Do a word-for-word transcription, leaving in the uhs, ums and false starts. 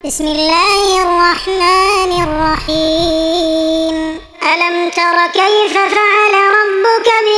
بسم الله الرحمن الرحيم. ألم تر كيف فعل ربك